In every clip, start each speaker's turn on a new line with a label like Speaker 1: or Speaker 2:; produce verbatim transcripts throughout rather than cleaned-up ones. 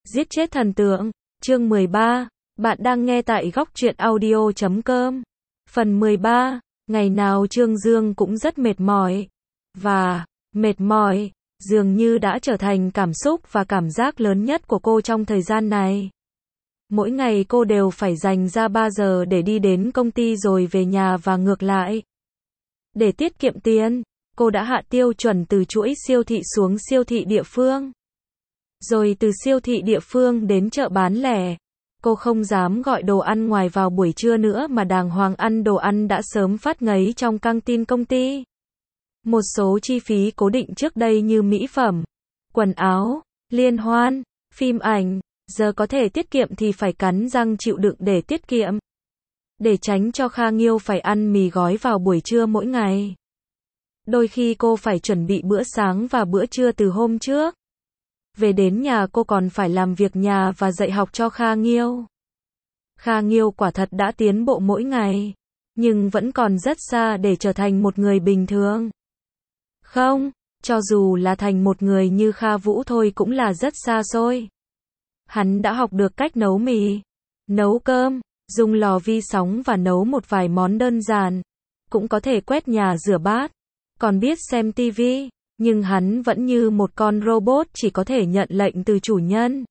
Speaker 1: Giết chết thần tượng, chương mười ba, bạn đang nghe tại góc truyện audio chấm com. Phần mười ba, ngày nào Trương Dương cũng rất mệt mỏi. Và, mệt mỏi, dường như đã trở thành cảm xúc và cảm giác lớn nhất của cô trong thời gian này. Mỗi ngày cô đều phải dành ra ba giờ để đi đến công ty rồi về nhà và ngược lại. Để tiết kiệm tiền, cô đã hạ tiêu chuẩn từ chuỗi siêu thị xuống siêu thị địa phương. Rồi từ siêu thị địa phương đến chợ bán lẻ. Cô không dám gọi đồ ăn ngoài vào buổi trưa nữa mà đàng hoàng ăn đồ ăn đã sớm phát ngấy trong căng tin công ty. Một số chi phí cố định trước đây như mỹ phẩm, quần áo, liên hoan, phim ảnh, giờ có thể tiết kiệm thì phải cắn răng chịu đựng để tiết kiệm. Để tránh cho Kha Nghiêu phải ăn mì gói vào buổi trưa mỗi ngày. Đôi khi cô phải chuẩn bị bữa sáng và bữa trưa từ hôm trước. Về đến nhà cô còn phải làm việc nhà và dạy học cho Kha Nghiêu. Kha Nghiêu quả thật đã tiến bộ mỗi ngày, nhưng vẫn còn rất xa để trở thành một người bình thường. Không, cho dù là thành một người như Kha Vũ thôi cũng là rất xa xôi. Hắn đã học được cách nấu mì, nấu cơm, dùng lò vi sóng và nấu một vài món đơn giản. Cũng có thể quét nhà rửa bát, còn biết xem tivi. Nhưng hắn vẫn như một con robot chỉ có thể nhận lệnh từ chủ nhân.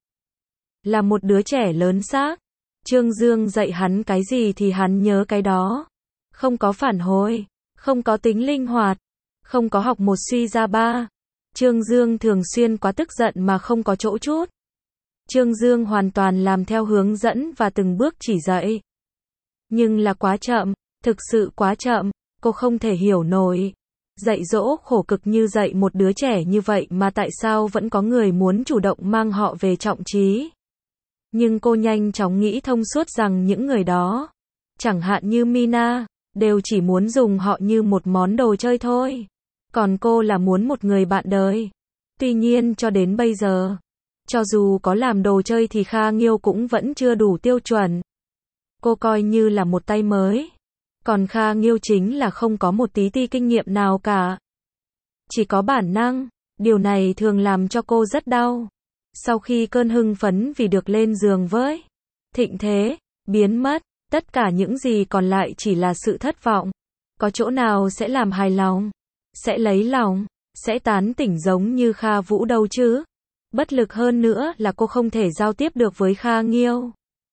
Speaker 1: Là một đứa trẻ lớn xác. Trương Dương dạy hắn cái gì thì hắn nhớ cái đó. Không có phản hồi, không có tính linh hoạt, không có học một suy ra ba. Trương Dương thường xuyên quá tức giận mà không có chỗ chút. Trương Dương hoàn toàn làm theo hướng dẫn và từng bước chỉ dạy. Nhưng là quá chậm, thực sự quá chậm, cô không thể hiểu nổi. Dạy dỗ khổ cực như dạy một đứa trẻ như vậy mà tại sao vẫn có người muốn chủ động mang họ về trọng trí. Nhưng cô nhanh chóng nghĩ thông suốt rằng những người đó, chẳng hạn như Mina, đều chỉ muốn dùng họ như một món đồ chơi thôi. Còn cô là muốn một người bạn đời. Tuy nhiên cho đến bây giờ, cho dù có làm đồ chơi thì Kha Nghiêu cũng vẫn chưa đủ tiêu chuẩn. Cô coi như là một tay mới. Còn Kha Nghiêu chính là không có một tí ti kinh nghiệm nào cả. Chỉ có bản năng, điều này thường làm cho cô rất đau. Sau khi cơn hưng phấn vì được lên giường với Thịnh Thế biến mất, tất cả những gì còn lại chỉ là sự thất vọng. Có chỗ nào sẽ làm hài lòng, sẽ lấy lòng, sẽ tán tỉnh giống như Kha Vũ đâu chứ. Bất lực hơn nữa là cô không thể giao tiếp được với Kha Nghiêu.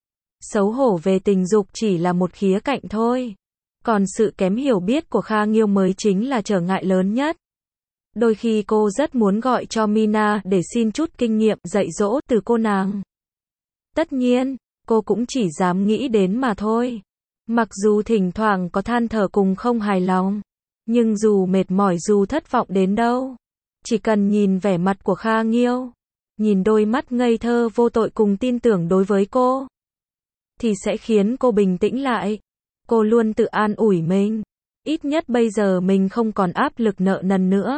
Speaker 1: Xấu hổ về tình dục chỉ là một khía cạnh thôi. Còn sự kém hiểu biết của Kha Nghiêu mới chính là trở ngại lớn nhất. Đôi khi cô rất muốn gọi cho Mina để xin chút kinh nghiệm dạy dỗ từ cô nàng. Tất nhiên, cô cũng chỉ dám nghĩ đến mà thôi. Mặc dù thỉnh thoảng có than thở cùng không hài lòng, nhưng dù mệt mỏi dù thất vọng đến đâu, chỉ cần nhìn vẻ mặt của Kha Nghiêu, nhìn đôi mắt ngây thơ vô tội cùng tin tưởng đối với cô, thì sẽ khiến cô bình tĩnh lại. Cô luôn tự an ủi mình, ít nhất bây giờ mình không còn áp lực nợ nần nữa.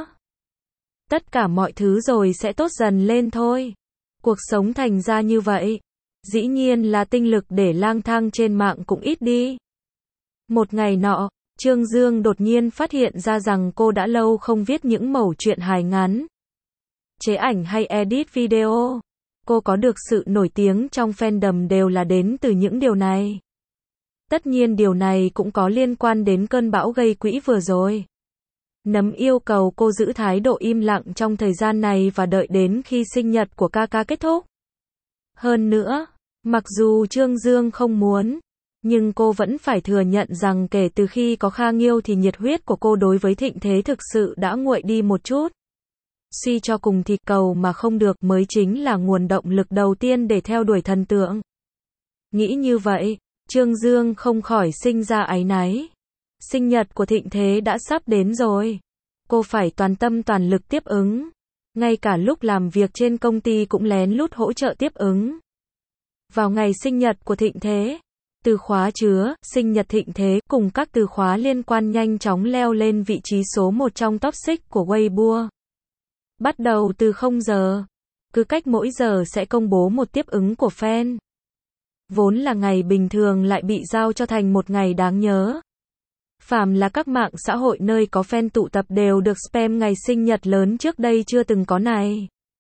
Speaker 1: Tất cả mọi thứ rồi sẽ tốt dần lên thôi. Cuộc sống thành ra như vậy, dĩ nhiên là tinh lực để lang thang trên mạng cũng ít đi. Một ngày nọ, Trương Dương đột nhiên phát hiện ra rằng cô đã lâu không viết những mẩu chuyện hài ngắn, chế ảnh hay edit video. Cô có được sự nổi tiếng trong fandom đều là đến từ những điều này. Tất nhiên điều này cũng có liên quan đến cơn bão gây quỹ vừa rồi. Nấm yêu cầu cô giữ thái độ im lặng trong thời gian này và đợi đến khi sinh nhật của ca ca kết thúc. Hơn nữa, mặc dù Trương Dương không muốn, nhưng cô vẫn phải thừa nhận rằng kể từ khi có Kha Nghiêu thì nhiệt huyết của cô đối với Thịnh Thế thực sự đã nguội đi một chút. Suy cho cùng thì cầu mà không được mới chính là nguồn động lực đầu tiên để theo đuổi thần tượng. Nghĩ như vậy, Trương Dương không khỏi sinh ra áy náy. Sinh nhật của Thịnh Thế đã sắp đến rồi. Cô phải toàn tâm toàn lực tiếp ứng. Ngay cả lúc làm việc trên công ty cũng lén lút hỗ trợ tiếp ứng. Vào ngày sinh nhật của Thịnh Thế, từ khóa chứa sinh nhật Thịnh Thế cùng các từ khóa liên quan nhanh chóng leo lên vị trí số một trong top sáu của Weibo. Bắt đầu từ không giờ, cứ cách mỗi giờ sẽ công bố một tiếp ứng của fan. Vốn là ngày bình thường lại bị giao cho thành một ngày đáng nhớ. Phàm là các mạng xã hội nơi có fan tụ tập đều được spam ngày sinh nhật lớn trước đây chưa từng có này.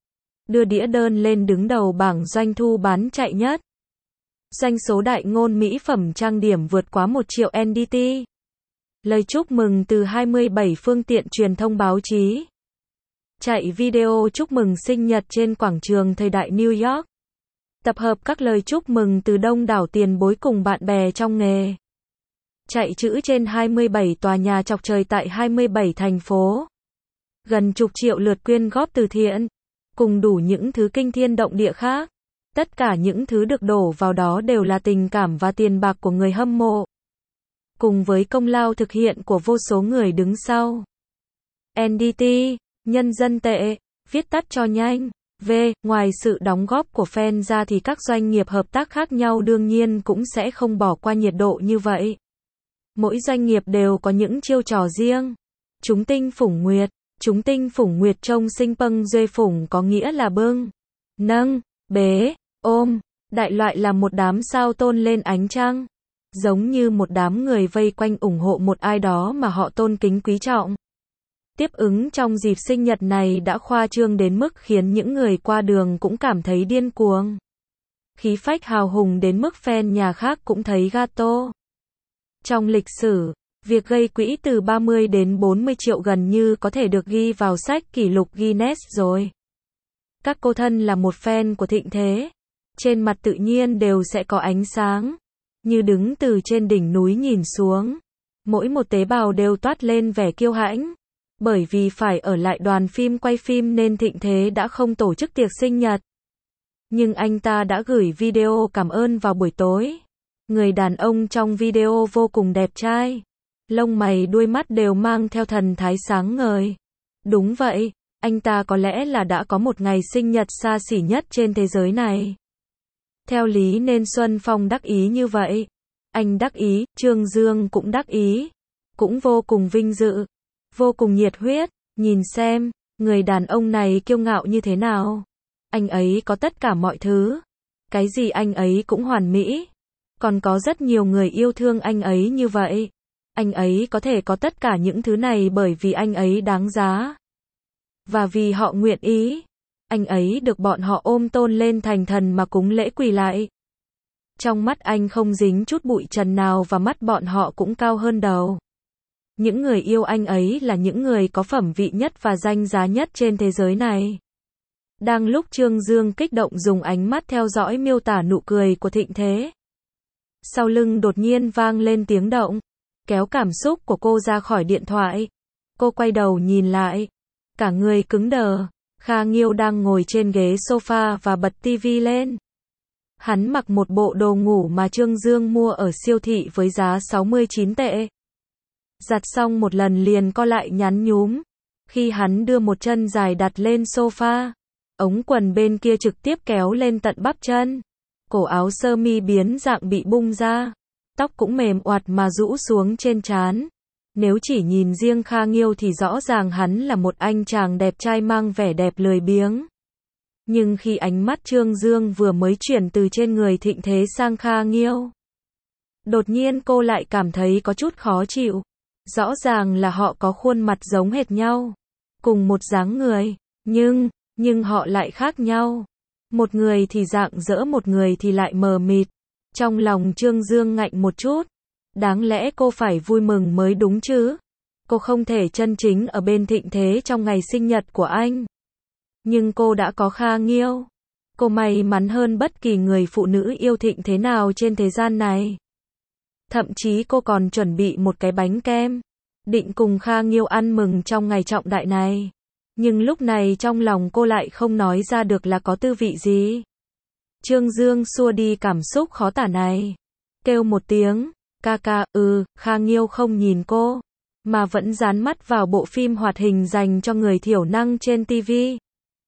Speaker 1: đưa đĩa đơn lên đứng đầu bảng doanh thu bán chạy nhất. Doanh số đại ngôn mỹ phẩm trang điểm vượt quá một triệu en đê tê. Lời chúc mừng từ hai mươi bảy phương tiện truyền thông báo chí. Chạy video chúc mừng sinh nhật trên quảng trường thời đại New York. Tập hợp các lời chúc mừng từ đông đảo tiền bối cùng bạn bè trong nghề. Chạy chữ trên hai mươi bảy tòa nhà chọc trời tại hai mươi bảy thành phố. Gần chục triệu lượt quyên góp từ thiện. Cùng đủ những thứ kinh thiên động địa khác. Tất cả những thứ được đổ vào đó đều là tình cảm và tiền bạc của người hâm mộ. Cùng với công lao thực hiện của vô số người đứng sau. en đê tê, nhân dân tệ, viết tắt cho nhanh. V, ngoài sự đóng góp của fan ra thì các doanh nghiệp hợp tác khác nhau đương nhiên cũng sẽ không bỏ qua nhiệt độ như vậy. Mỗi doanh nghiệp đều có những chiêu trò riêng. Chúng tinh phủng nguyệt, chúng tinh phủng nguyệt trông sinh pâng duê phủng có nghĩa là bưng, nâng, bế, ôm, đại loại là một đám sao tôn lên ánh trăng. Giống như một đám người vây quanh ủng hộ một ai đó mà họ tôn kính quý trọng. Tiếp ứng trong dịp sinh nhật này đã khoa trương đến mức khiến những người qua đường cũng cảm thấy điên cuồng. Khí phách hào hùng đến mức fan nhà khác cũng thấy gato. Trong lịch sử, việc gây quỹ từ ba mươi đến bốn mươi triệu gần như có thể được ghi vào sách kỷ lục Guinness rồi. Các cô thân là một fan của Thịnh Thế. Trên mặt tự nhiên đều sẽ có ánh sáng. Như đứng từ trên đỉnh núi nhìn xuống. Mỗi một tế bào đều toát lên vẻ kiêu hãnh. Bởi vì phải ở lại đoàn phim quay phim nên Thịnh Thế đã không tổ chức tiệc sinh nhật. Nhưng anh ta đã gửi video cảm ơn vào buổi tối. Người đàn ông trong video vô cùng đẹp trai. Lông mày đuôi mắt đều mang theo thần thái sáng ngời. Đúng vậy, anh ta có lẽ là đã có một ngày sinh nhật xa xỉ nhất trên thế giới này. Theo lý nên Xuân Phong đắc ý như vậy. Anh đắc ý, Trương Dương cũng đắc ý. Cũng vô cùng vinh dự. Vô cùng nhiệt huyết. Nhìn xem, người đàn ông này kiêu ngạo như thế nào. Anh ấy có tất cả mọi thứ. Cái gì anh ấy cũng hoàn mỹ. Còn có rất nhiều người yêu thương anh ấy như vậy. Anh ấy có thể có tất cả những thứ này bởi vì anh ấy đáng giá. Và vì họ nguyện ý. Anh ấy được bọn họ ôm tôn lên thành thần mà cúng lễ quỳ lại. Trong mắt anh không dính chút bụi trần nào và mắt bọn họ cũng cao hơn đầu. Những người yêu anh ấy là những người có phẩm vị nhất và danh giá nhất trên thế giới này. Đang lúc Trương Dương kích động dùng ánh mắt theo dõi miêu tả nụ cười của Thịnh Thế. Sau lưng đột nhiên vang lên tiếng động. Kéo cảm xúc của cô ra khỏi điện thoại. Cô quay đầu nhìn lại. Cả người cứng đờ. Kha Nghiêu đang ngồi trên ghế sofa và bật tivi lên. Hắn mặc một bộ đồ ngủ mà Trương Dương mua ở siêu thị với giá sáu mươi chín tệ. Giặt xong một lần liền co lại nhắn nhúm. Khi hắn đưa một chân dài đặt lên sofa, ống quần bên kia trực tiếp kéo lên tận bắp chân. Cổ áo sơ mi biến dạng bị bung ra. Tóc cũng mềm oặt mà rũ xuống trên trán. Nếu chỉ nhìn riêng Kha Nghiêu thì rõ ràng hắn là một anh chàng đẹp trai mang vẻ đẹp lười biếng. Nhưng khi ánh mắt Trương Dương vừa mới chuyển từ trên người Thịnh Thế sang Kha Nghiêu, đột nhiên cô lại cảm thấy có chút khó chịu. Rõ ràng là họ có khuôn mặt giống hệt nhau, cùng một dáng người, nhưng, nhưng họ lại khác nhau. Một người thì rạng rỡ, một người thì lại mờ mịt. Trong lòng Trương Dương ngạnh một chút. Đáng lẽ cô phải vui mừng mới đúng chứ. Cô không thể chân chính ở bên Thịnh Thế trong ngày sinh nhật của anh. Nhưng cô đã có Kha Nghiêu. Cô may mắn hơn bất kỳ người phụ nữ yêu Thịnh Thế nào trên thế gian này. Thậm chí cô còn chuẩn bị một cái bánh kem. Định cùng Kha Nghiêu ăn mừng trong ngày trọng đại này. Nhưng lúc này trong lòng cô lại không nói ra được là có tư vị gì. Trương Dương xua đi cảm xúc khó tả này. Kêu một tiếng. Ca ca, ừ, Kha Nghiêu không nhìn cô, mà vẫn dán mắt vào bộ phim hoạt hình dành cho người thiểu năng trên tivi.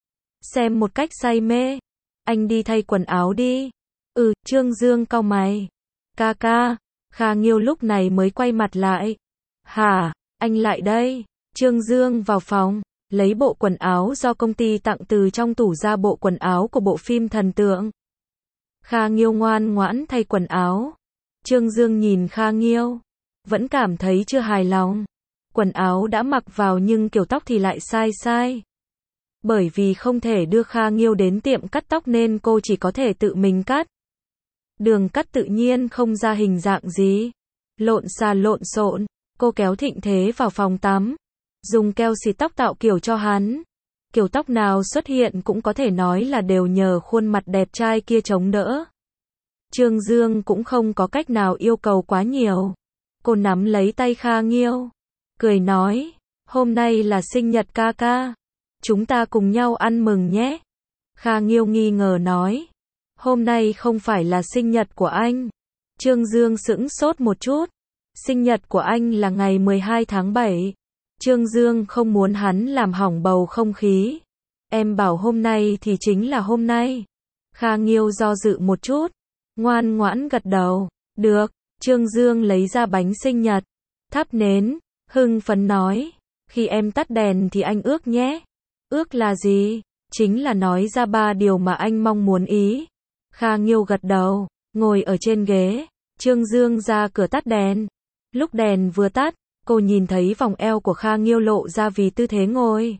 Speaker 1: Xem một cách say mê. Anh đi thay quần áo đi. Ừ, Trương Dương cau mày. Ca ca, Kha Nghiêu lúc này mới quay mặt lại. Hả, anh lại đây. Trương Dương vào phòng, lấy bộ quần áo do công ty tặng từ trong tủ ra bộ quần áo của bộ phim thần tượng. Kha Nghiêu ngoan ngoãn thay quần áo. Trương Dương nhìn Kha Nghiêu, vẫn cảm thấy chưa hài lòng. Quần áo đã mặc vào nhưng kiểu tóc thì lại sai sai. Bởi vì không thể đưa Kha Nghiêu đến tiệm cắt tóc nên cô chỉ có thể tự mình cắt. Đường cắt tự nhiên không ra hình dạng gì. Lộn xà lộn xộn, cô kéo Thịnh Thế vào phòng tắm. Dùng keo xịt tóc tạo kiểu cho hắn. Kiểu tóc nào xuất hiện cũng có thể nói là đều nhờ khuôn mặt đẹp trai kia chống đỡ. Trương Dương cũng không có cách nào yêu cầu quá nhiều. Cô nắm lấy tay Kha Nghiêu, cười nói, hôm nay là sinh nhật ca ca. Chúng ta cùng nhau ăn mừng nhé. Kha Nghiêu nghi ngờ nói, hôm nay không phải là sinh nhật của anh. Trương Dương sững sốt một chút. Sinh nhật của anh là ngày mười hai tháng bảy. Trương Dương không muốn hắn làm hỏng bầu không khí. Em bảo hôm nay thì chính là hôm nay. Kha Nghiêu do dự một chút, ngoan ngoãn gật đầu. Được. Trương Dương lấy ra bánh sinh nhật, thắp nến, hưng phấn nói, khi em tắt đèn thì anh ước nhé. Ước là gì? Chính là nói ra ba điều mà anh mong muốn ý. Kha Nghiêu gật đầu, ngồi ở trên ghế. Trương Dương ra cửa tắt đèn. Lúc đèn vừa tắt, cô nhìn thấy vòng eo của Kha Nghiêu lộ ra vì tư thế ngồi.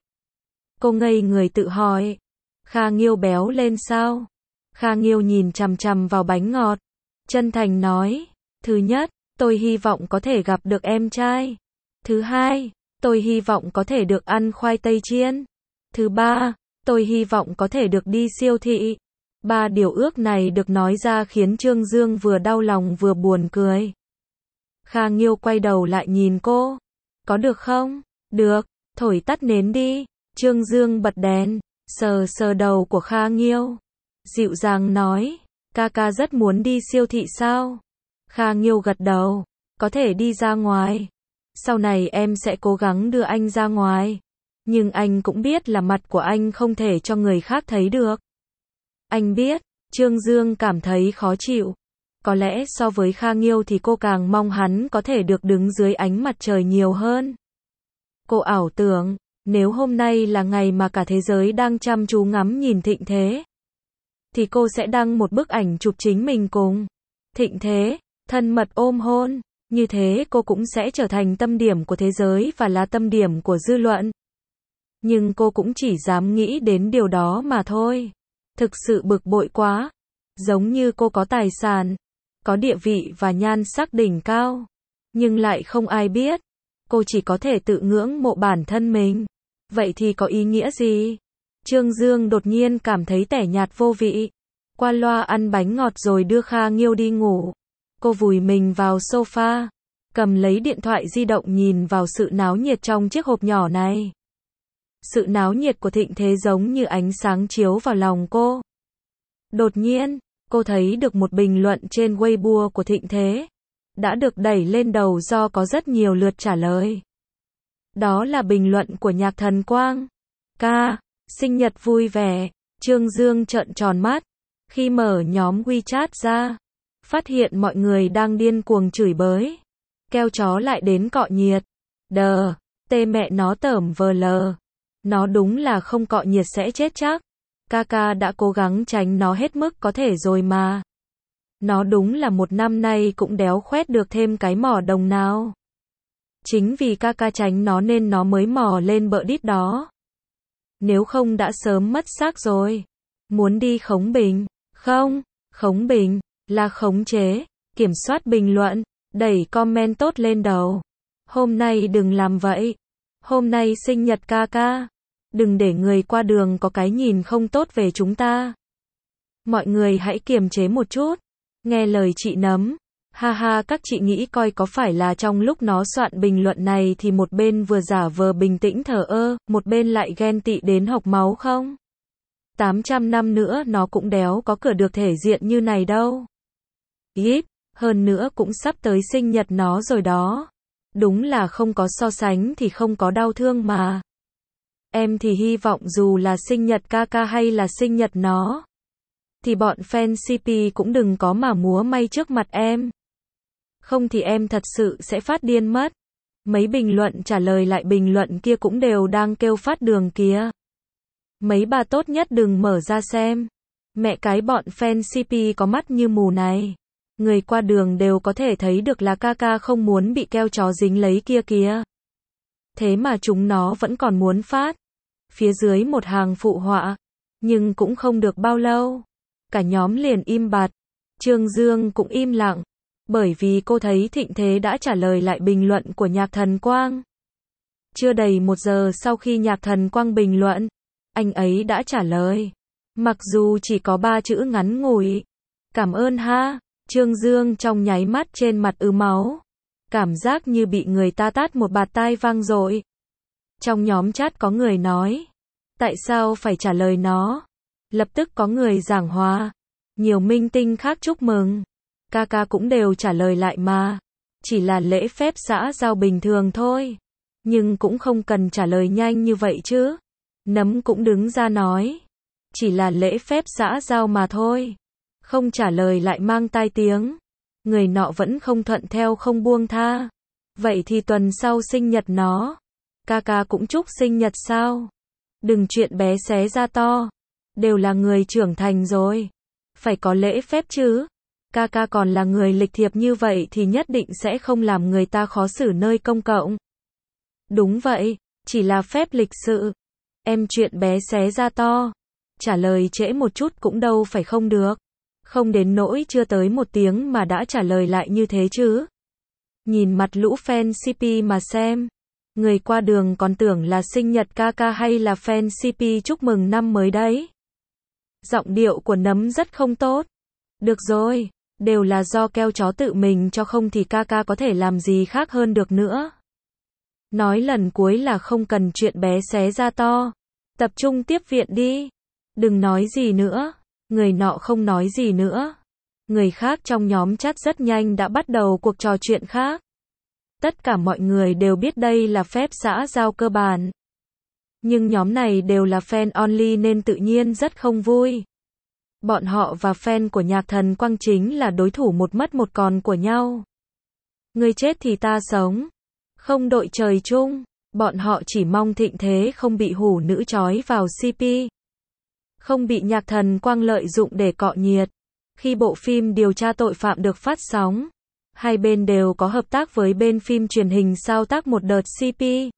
Speaker 1: Cô ngây người tự hỏi, Kha Nghiêu béo lên sao? Kha Nghiêu nhìn chằm chằm vào bánh ngọt, chân thành nói, thứ nhất, tôi hy vọng có thể gặp được em trai. Thứ hai, tôi hy vọng có thể được ăn khoai tây chiên. Thứ ba, tôi hy vọng có thể được đi siêu thị. Ba điều ước này được nói ra khiến Trương Dương vừa đau lòng vừa buồn cười. Kha Nghiêu quay đầu lại nhìn cô. Có được không? Được, thổi tắt nến đi. Trương Dương bật đèn, sờ sờ đầu của Kha Nghiêu. Dịu dàng nói, ca ca rất muốn đi siêu thị sao? Kha Nghiêu gật đầu, có thể đi ra ngoài. Sau này em sẽ cố gắng đưa anh ra ngoài. Nhưng anh cũng biết là mặt của anh không thể cho người khác thấy được. Anh biết, Trương Dương cảm thấy khó chịu. Có lẽ so với Kha Nghiêu thì cô càng mong hắn có thể được đứng dưới ánh mặt trời nhiều hơn. Cô ảo tưởng, nếu hôm nay là ngày mà cả thế giới đang chăm chú ngắm nhìn Thịnh Thế, thì cô sẽ đăng một bức ảnh chụp chính mình cùng Thịnh Thế, thân mật ôm hôn. Như thế cô cũng sẽ trở thành tâm điểm của thế giới và là tâm điểm của dư luận. Nhưng cô cũng chỉ dám nghĩ đến điều đó mà thôi. Thực sự bực bội quá. Giống như cô có tài sản, có địa vị và nhan sắc đỉnh cao, nhưng lại không ai biết. Cô chỉ có thể tự ngưỡng mộ bản thân mình. Vậy thì có ý nghĩa gì? Trương Dương đột nhiên cảm thấy tẻ nhạt vô vị. Qua loa ăn bánh ngọt rồi đưa Kha Nghiêu đi ngủ. Cô vùi mình vào sofa, cầm lấy điện thoại di động nhìn vào sự náo nhiệt trong chiếc hộp nhỏ này. Sự náo nhiệt của Thịnh Thế giống như ánh sáng chiếu vào lòng cô. Đột nhiên, cô thấy được một bình luận trên Weibo của Thịnh Thế, đã được đẩy lên đầu do có rất nhiều lượt trả lời. Đó là bình luận của Nhạc Thần Quang. Ca, sinh nhật vui vẻ. Trương Dương trợn tròn mắt, khi mở nhóm WeChat ra, phát hiện mọi người đang điên cuồng chửi bới. Keo chó lại đến cọ nhiệt. Đờ, tê mẹ nó tởm vờ lờ. Nó đúng là không cọ nhiệt sẽ chết chắc. Kaka đã cố gắng tránh nó hết mức có thể rồi mà. Nó đúng là một năm nay cũng đéo khoét được thêm cái mỏ đồng nào. Chính vì Kaka tránh nó nên nó mới mò lên bợ đít đó. Nếu không đã sớm mất xác rồi. Muốn đi khống bình. Không, khống bình là khống chế, kiểm soát bình luận, đẩy comment tốt lên đầu. Hôm nay đừng làm vậy. Hôm nay sinh nhật Kaka. Đừng để người qua đường có cái nhìn không tốt về chúng ta. Mọi người hãy kiềm chế một chút. Nghe lời chị Nấm. Ha ha, các chị nghĩ coi có phải là trong lúc nó soạn bình luận này thì một bên vừa giả vờ bình tĩnh thờ ơ, một bên lại ghen tị đến hộc máu không? tám trăm năm nữa nó cũng đéo có cửa được thể diện như này đâu. Ít, hơn nữa cũng sắp tới sinh nhật nó rồi đó. Đúng là không có so sánh thì không có đau thương mà. Em thì hy vọng dù là sinh nhật Kaka hay là sinh nhật nó, thì bọn fan xê pê cũng đừng có mà múa may trước mặt em. Không thì em thật sự sẽ phát điên mất. Mấy bình luận trả lời lại bình luận kia cũng đều đang kêu phát đường kìa. Mấy bà tốt nhất đừng mở ra xem. Mẹ cái bọn fan xê pê có mắt như mù này. Người qua đường đều có thể thấy được là Kaka không muốn bị keo chó dính lấy kia kìa. Thế mà chúng nó vẫn còn muốn phát. phía dưới một hàng phụ họa. Nhưng cũng không được bao lâu. Cả nhóm liền im bặt. Trương Dương cũng im lặng. Bởi vì cô thấy Thịnh Thế đã trả lời lại bình luận của Nhạc Thần Quang. Chưa đầy một giờ sau khi Nhạc Thần Quang bình luận, anh ấy đã trả lời. Mặc dù chỉ có ba chữ ngắn ngủi. Cảm ơn ha. Trương Dương trong nháy mắt trên mặt ứ máu. Cảm giác như bị người ta tát một bạt tai vang dội. Trong nhóm chat có người nói. Tại sao phải trả lời nó? Lập tức có người giảng hòa. Nhiều minh tinh khác chúc mừng. Ca ca cũng đều trả lời lại mà. Chỉ là lễ phép xã giao bình thường thôi. Nhưng cũng không cần trả lời nhanh như vậy chứ. Nấm cũng đứng ra nói. Chỉ là lễ phép xã giao mà thôi. Không trả lời lại mang tai tiếng. Người nọ vẫn không thuận theo không buông tha. Vậy thì tuần sau sinh nhật nó. Ca ca cũng chúc sinh nhật sao? Đừng chuyện bé xé ra to. Đều là người trưởng thành rồi. Phải có lễ phép chứ. Ca ca còn là người lịch thiệp như vậy thì nhất định sẽ không làm người ta khó xử nơi công cộng. Đúng vậy, chỉ là phép lịch sự. Em chuyện bé xé ra to. Trả lời trễ một chút cũng đâu phải không được. Không đến nỗi chưa tới một tiếng mà đã trả lời lại như thế chứ. Nhìn mặt lũ fan xê pê mà xem. Người qua đường còn tưởng là sinh nhật ca ca hay là fan xê pê chúc mừng năm mới đấy. Giọng điệu của Nấm rất không tốt. Được rồi, đều là do keo chó tự mình cho không thì ca ca có thể làm gì khác hơn được nữa. Nói lần cuối là không cần chuyện bé xé ra to. Tập trung tiếp viện đi. Đừng nói gì nữa. Người nọ không nói gì nữa. Người khác trong nhóm chat rất nhanh đã bắt đầu cuộc trò chuyện khác. Tất cả mọi người đều biết đây là phép xã giao cơ bản. Nhưng nhóm này đều là fan only nên tự nhiên rất không vui. Bọn họ và fan của Nhạc Thần Quang chính là đối thủ một mất một còn của nhau. Người chết thì ta sống. Không đội trời chung. Bọn họ chỉ mong Thịnh Thế không bị hủ nữ trói vào xê pê. Không bị Nhạc Thần Quang lợi dụng để cọ nhiệt. Khi bộ phim điều tra tội phạm được phát sóng, hai bên đều có hợp tác với bên phim truyền hình sao tác một đợt xê pê.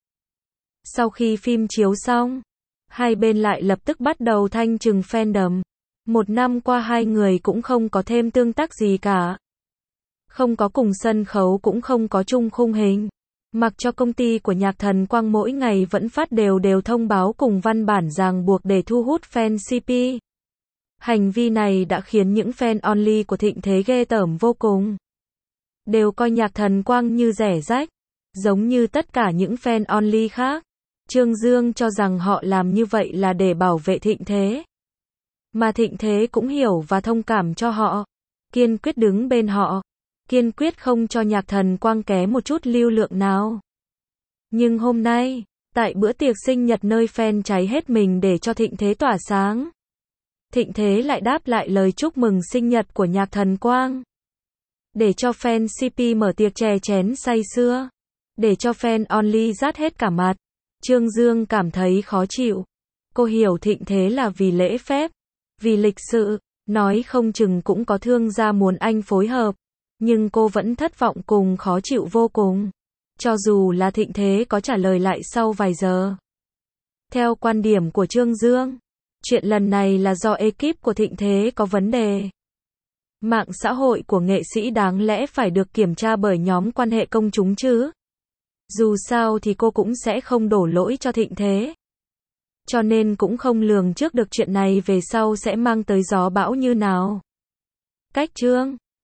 Speaker 1: Sau khi phim chiếu xong, hai bên lại lập tức bắt đầu thanh trừng fandom. Một năm qua hai người cũng không có thêm tương tác gì cả. Không có cùng sân khấu cũng không có chung khung hình. Mặc cho công ty của Nhạc Thần Quang mỗi ngày vẫn phát đều đều thông báo cùng văn bản ràng buộc để thu hút fan xê pê. Hành vi này đã khiến những fan only của Thịnh Thế ghê tởm vô cùng. Đều coi Nhạc Thần Quang như rẻ rách. Giống như tất cả những fan only khác. Trương Dương cho rằng họ làm như vậy là để bảo vệ Thịnh Thế. Mà Thịnh Thế cũng hiểu và thông cảm cho họ. Kiên quyết đứng bên họ. Kiên quyết không cho Nhạc Thần Quang ké một chút lưu lượng nào. Nhưng hôm nay, tại bữa tiệc sinh nhật nơi fan cháy hết mình để cho Thịnh Thế tỏa sáng, Thịnh Thế lại đáp lại lời chúc mừng sinh nhật của Nhạc Thần Quang. Để cho fan xê pê mở tiệc chè chén say sưa. Để cho fan only rát hết cả mặt. Trương Dương cảm thấy khó chịu. Cô hiểu Thịnh Thế là vì lễ phép, vì lịch sự, nói không chừng cũng có thương gia muốn anh phối hợp. Nhưng cô vẫn thất vọng cùng khó chịu vô cùng. Cho dù là Thịnh Thế có trả lời lại sau vài giờ. Theo quan điểm của Trương Dương, chuyện lần này là do ekip của Thịnh Thế có vấn đề. Mạng xã hội của nghệ sĩ đáng lẽ phải được kiểm tra bởi nhóm quan hệ công chúng chứ. Dù sao thì cô cũng sẽ không đổ lỗi cho Thịnh Thế. Cho nên cũng không lường trước được chuyện này về sau sẽ mang tới gió bão như nào. Cách chương